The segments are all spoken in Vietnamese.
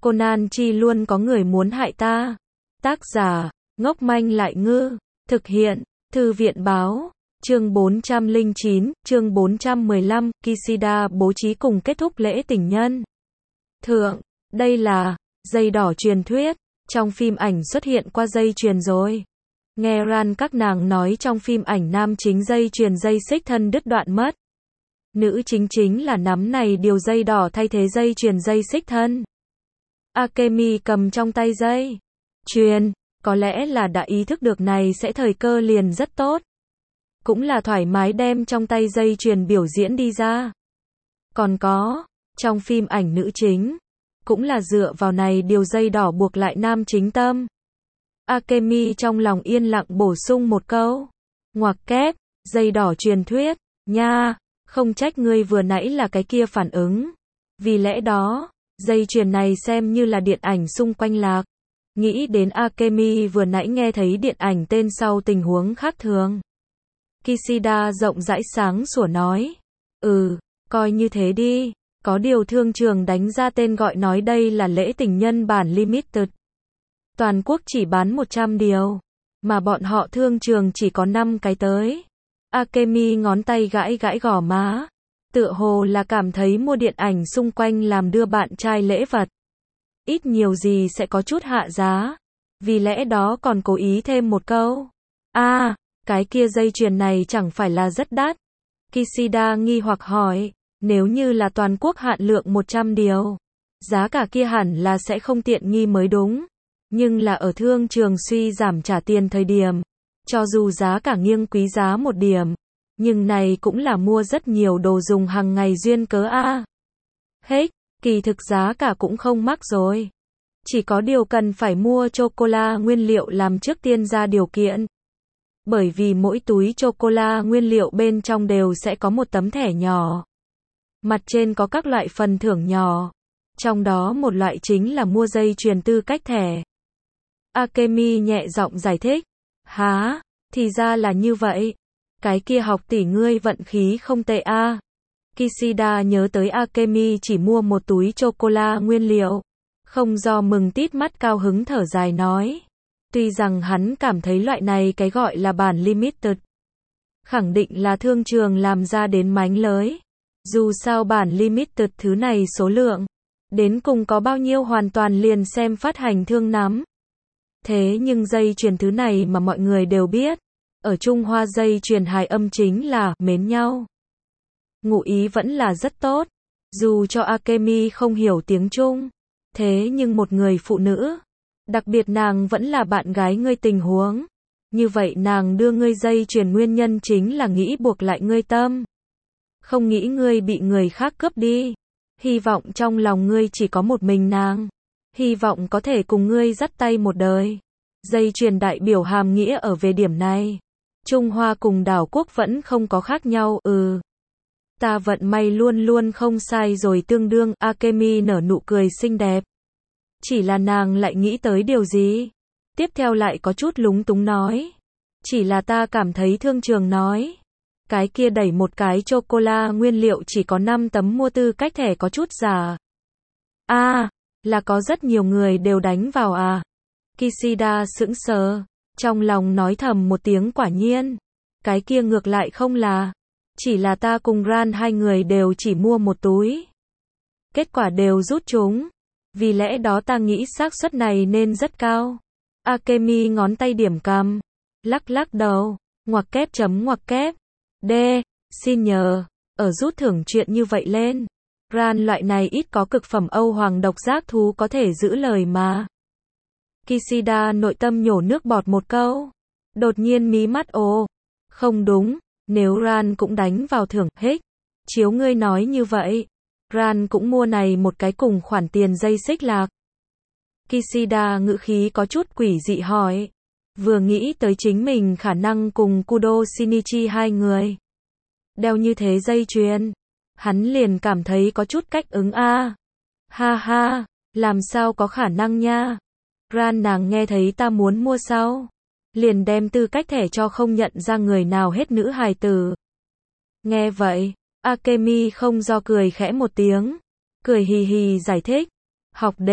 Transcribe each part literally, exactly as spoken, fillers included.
Conan chi luôn có người muốn hại ta. Tác giả, ngốc manh lại ngư. Thực hiện, Thư viện báo. Chương bốn trăm lẻ chín, chương bốn trăm mười lăm, Kishida bố trí cùng kết thúc lễ tình nhân. Thượng, đây là dây đỏ truyền thuyết. Trong phim ảnh xuất hiện qua dây chuyền rồi. Nghe Ran các nàng nói trong phim ảnh nam chính dây chuyền dây xích thân đứt đoạn mất. Nữ chính chính là nắm này điều dây đỏ thay thế dây chuyền dây xích thân. Akemi cầm trong tay dây chuyền, có lẽ là đã ý thức được này sẽ thời cơ liền rất tốt. Cũng là thoải mái đem trong tay dây chuyền biểu diễn đi ra. Còn có, trong phim ảnh nữ chính, cũng là dựa vào này điều dây đỏ buộc lại nam chính tâm. Akemi trong lòng yên lặng bổ sung một câu. Ngoặc kép, dây đỏ truyền thuyết, nha, không trách ngươi vừa nãy là cái kia phản ứng. Vì lẽ đó, dây chuyền này xem như là điện ảnh xung quanh lạc. Nghĩ đến Akemi vừa nãy nghe thấy điện ảnh tên sau tình huống khác thường. Kishida rộng rãi sáng sủa nói. Ừ, coi như thế đi. Có điều thương trường đánh ra tên gọi nói đây là lễ tình nhân bản limited. Toàn quốc chỉ bán một trăm điều. Mà bọn họ thương trường chỉ có năm cái tới. Akemi ngón tay gãi gãi gò má. Tựa hồ là cảm thấy mua điện ảnh xung quanh làm đưa bạn trai lễ vật. Ít nhiều gì sẽ có chút hạ giá. Vì lẽ đó còn cố ý thêm một câu. À, cái kia dây chuyền này chẳng phải là rất đắt. Kishida nghi hoặc hỏi. Nếu như là toàn quốc hạn lượng một trăm điều. Giá cả kia hẳn là sẽ không tiện nghi mới đúng. Nhưng là ở thương trường suy giảm trả tiền thời điểm. Cho dù giá cả nghiêng quý giá một điểm. Nhưng này cũng là mua rất nhiều đồ dùng hàng ngày duyên cớ a. À. Hết, kỳ thực giá cả cũng không mắc rồi. Chỉ có điều cần phải mua chocola nguyên liệu làm trước tiên ra điều kiện. Bởi vì mỗi túi chocola nguyên liệu bên trong đều sẽ có một tấm thẻ nhỏ. Mặt trên có các loại phần thưởng nhỏ. Trong đó một loại chính là mua dây chuyền tư cách thẻ. Akemi nhẹ giọng giải thích. Hả, thì ra là như vậy. Cái kia học tỷ ngươi vận khí không tệ a. À. Kishida nhớ tới Akemi chỉ mua một túi chocola nguyên liệu. Không do mừng tít mắt cao hứng thở dài nói. Tuy rằng hắn cảm thấy loại này cái gọi là bản limited. Khẳng định là thương trường làm ra đến mánh lới. Dù sao bản limited thứ này số lượng. Đến cùng có bao nhiêu hoàn toàn liền xem phát hành thương nắm. Thế nhưng dây chuyền thứ này mà mọi người đều biết. Ở Trung Hoa dây chuyền hài âm chính là mến nhau. Ngụ ý vẫn là rất tốt. Dù cho Akemi không hiểu tiếng Trung. Thế nhưng một người phụ nữ. Đặc biệt nàng vẫn là bạn gái ngươi tình huống. Như vậy nàng đưa ngươi dây chuyền nguyên nhân chính là nghĩ buộc lại ngươi tâm. Không nghĩ ngươi bị người khác cướp đi. Hy vọng trong lòng ngươi chỉ có một mình nàng. Hy vọng có thể cùng ngươi dắt tay một đời. Dây chuyền đại biểu hàm nghĩa ở về điểm này. Trung Hoa cùng đảo quốc vẫn không có khác nhau, ừ. Ta vận may luôn luôn không sai rồi tương đương, Akemi nở nụ cười xinh đẹp. Chỉ là nàng lại nghĩ tới điều gì? Tiếp theo lại có chút lúng túng nói. Chỉ là ta cảm thấy thương trường nói. Cái kia đẩy một cái chocola nguyên liệu chỉ có năm tấm mua tư cách thẻ có chút giả. À, là có rất nhiều người đều đánh vào à. Kishida sững sờ. Trong lòng nói thầm một tiếng quả nhiên. Cái kia ngược lại không là. Chỉ là ta cùng Ran hai người đều chỉ mua một túi. Kết quả đều rút chúng. Vì lẽ đó ta nghĩ xác suất này nên rất cao. Akemi ngón tay điểm cằm. Lắc lắc đầu. Ngoặc kép chấm ngoặc kép. D. Xin nhờ. Ở rút thưởng chuyện như vậy lên. Ran loại này ít có cực phẩm Âu hoàng độc giác thú có thể giữ lời mà. Kishida nội tâm nhổ nước bọt một câu. Đột nhiên mí mắt ồ. Không đúng. Nếu Ran cũng đánh vào thưởng hết. Chiếu ngươi nói như vậy. Ran cũng mua này một cái cùng khoản tiền dây xích lạc. Kishida ngữ khí có chút quỷ dị hỏi. Vừa nghĩ tới chính mình khả năng cùng Kudo Shinichi hai người. Đeo như thế dây chuyền. Hắn liền cảm thấy có chút cách ứng a. À. Ha ha, làm sao có khả năng nha. Ran nàng nghe thấy ta muốn mua sao. Liền đem tư cách thẻ cho không nhận ra người nào hết nữ hài tử. Nghe vậy, Akemi không do cười khẽ một tiếng. Cười hì hì giải thích. Học đệ,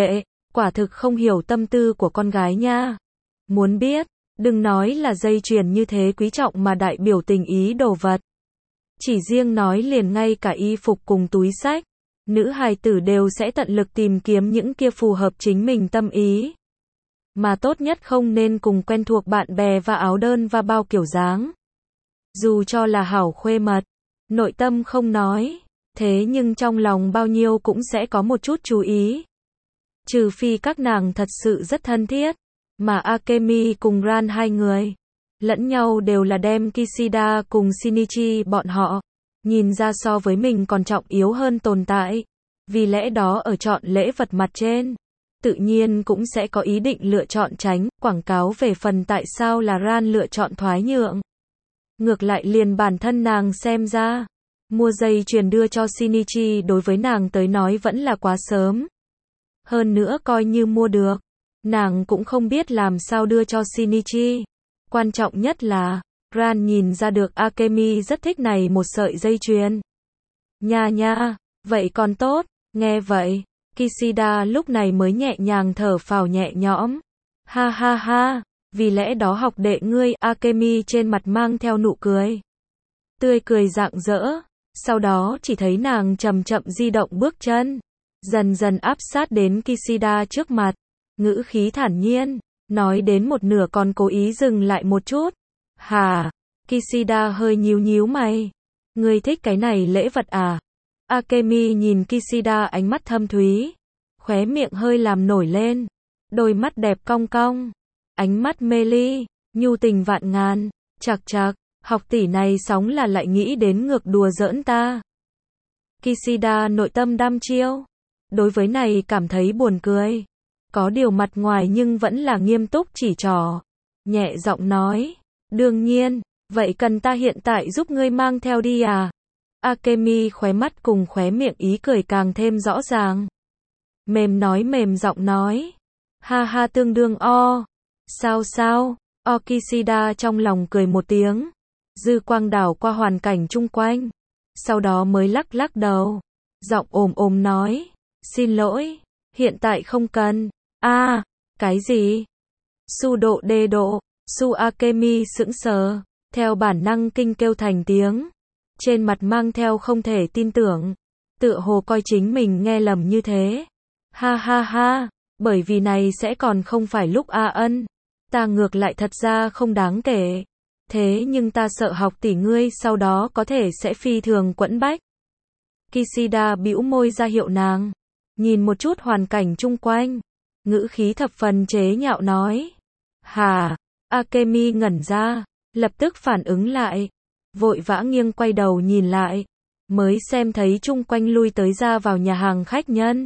Quả thực không hiểu tâm tư của con gái nha. Muốn biết, đừng nói là dây chuyền như thế quý trọng mà đại biểu tình ý đồ vật. Chỉ riêng nói liền ngay cả y phục cùng túi xách, nữ hài tử đều sẽ tận lực tìm kiếm những kia phù hợp chính mình tâm ý. Mà tốt nhất không nên cùng quen thuộc bạn bè và áo đơn và bao kiểu dáng. Dù cho là hảo khuê mật, nội tâm không nói, thế nhưng trong lòng bao nhiêu cũng sẽ có một chút chú ý. Trừ phi các nàng thật sự rất thân thiết, mà Akemi cùng Ran hai người, lẫn nhau đều là đem Kishida cùng Shinichi bọn họ, nhìn ra so với mình còn trọng yếu hơn tồn tại. Vì lẽ đó ở chọn lễ vật mặt trên, tự nhiên cũng sẽ có ý định lựa chọn tránh, quảng cáo về phần tại sao là Ran lựa chọn thoái nhượng. Ngược lại liền bản thân nàng xem ra, mua dây chuyền đưa cho Shinichi đối với nàng tới nói vẫn là quá sớm. Hơn nữa coi như mua được, nàng cũng không biết làm sao đưa cho Shinichi. Quan trọng nhất là, Ran nhìn ra được Akemi rất thích này một sợi dây chuyền. Nha nha, vậy còn tốt, nghe vậy, Kishida lúc này mới nhẹ nhàng thở phào nhẹ nhõm. Ha ha ha, vì lẽ đó học đệ ngươi, Akemi trên mặt mang theo nụ cười. Tươi cười rạng rỡ, sau đó chỉ thấy nàng chậm chậm di động bước chân, dần dần áp sát đến Kishida trước mặt, ngữ khí thản nhiên, nói đến một nửa còn cố ý dừng lại một chút. Hả? Kishida hơi nhíu nhíu mày. Ngươi thích cái này lễ vật à? Akemi nhìn Kishida ánh mắt thâm thúy, khóe miệng hơi làm nổi lên, đôi mắt đẹp cong cong, ánh mắt mê ly, nhu tình vạn ngàn, chạc chạc, học tỷ này sóng là lại nghĩ đến ngược đùa giỡn ta. Kishida nội tâm đăm chiêu, đối với này cảm thấy buồn cười, có điều mặt ngoài nhưng vẫn là nghiêm túc chỉ trỏ, nhẹ giọng nói, đương nhiên, vậy cần ta hiện tại giúp ngươi mang theo đi à? Akemi khóe mắt cùng khóe miệng ý cười càng thêm rõ ràng. Mềm nói mềm giọng nói, ha ha tương đương o, sao sao, o Kishida trong lòng cười một tiếng, dư quang đảo qua hoàn cảnh chung quanh, sau đó mới lắc lắc đầu, giọng ồm ồm nói, xin lỗi, hiện tại không cần. A, à, cái gì? Su độ đê độ, Su Akemi sững sờ, theo bản năng kinh kêu thành tiếng, trên mặt mang theo không thể tin tưởng, tựa hồ coi chính mình nghe lầm như thế. Ha ha ha, bởi vì này sẽ còn không phải lúc A ân, ta ngược lại thật ra không đáng kể, thế nhưng ta sợ học tỷ ngươi sau đó có thể sẽ phi thường quẫn bách. Kishida bĩu môi ra hiệu nàng, nhìn một chút hoàn cảnh chung quanh, ngữ khí thập phần chế nhạo nói. Hà, Akemi ngẩn ra, lập tức phản ứng lại, vội vã nghiêng quay đầu nhìn lại, mới xem thấy chung quanh lui tới ra vào nhà hàng khách nhân.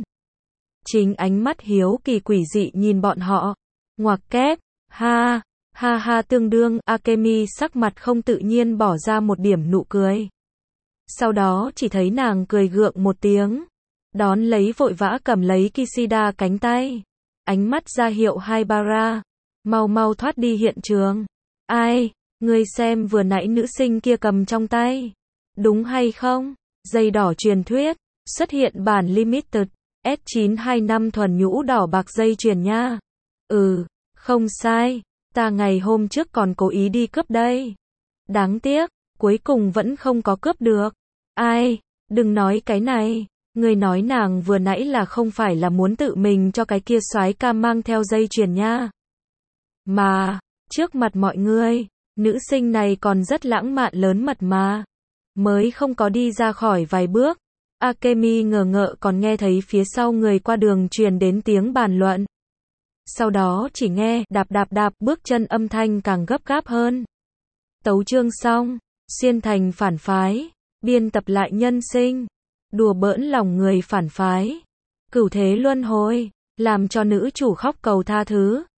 Chính ánh mắt hiếu kỳ quỷ dị nhìn bọn họ, ngoặc kép, ha, ha ha tương đương, Akemi sắc mặt không tự nhiên bỏ ra một điểm nụ cười. Sau đó chỉ thấy nàng cười gượng một tiếng, đón lấy vội vã cầm lấy Kishida cánh tay, ánh mắt ra hiệu hai bara, mau mau thoát đi hiện trường. Ai, ngươi xem vừa nãy nữ sinh kia cầm trong tay, đúng hay không? Dây đỏ truyền thuyết, xuất hiện bản limited, S chín hai năm thuần nhũ đỏ bạc dây chuyền nha. Ừ, không sai, ta ngày hôm trước còn cố ý đi cướp đây. Đáng tiếc, cuối cùng vẫn không có cướp được. Ai, đừng nói cái này, ngươi nói nàng vừa nãy là không phải là muốn tự mình cho cái kia soái ca mang theo dây chuyền nha. Mà, trước mặt mọi người, nữ sinh này còn rất lãng mạn lớn mật mà. Mới không có đi ra khỏi vài bước, Akemi ngờ ngợ còn nghe thấy phía sau người qua đường truyền đến tiếng bàn luận. Sau đó chỉ nghe đạp đạp đạp bước chân âm thanh càng gấp gáp hơn. Tấu chương xong, xuyên thành phản phái, biên tập lại nhân sinh, đùa bỡn lòng người phản phái, cửu thế luân hồi, làm cho nữ chủ khóc cầu tha thứ.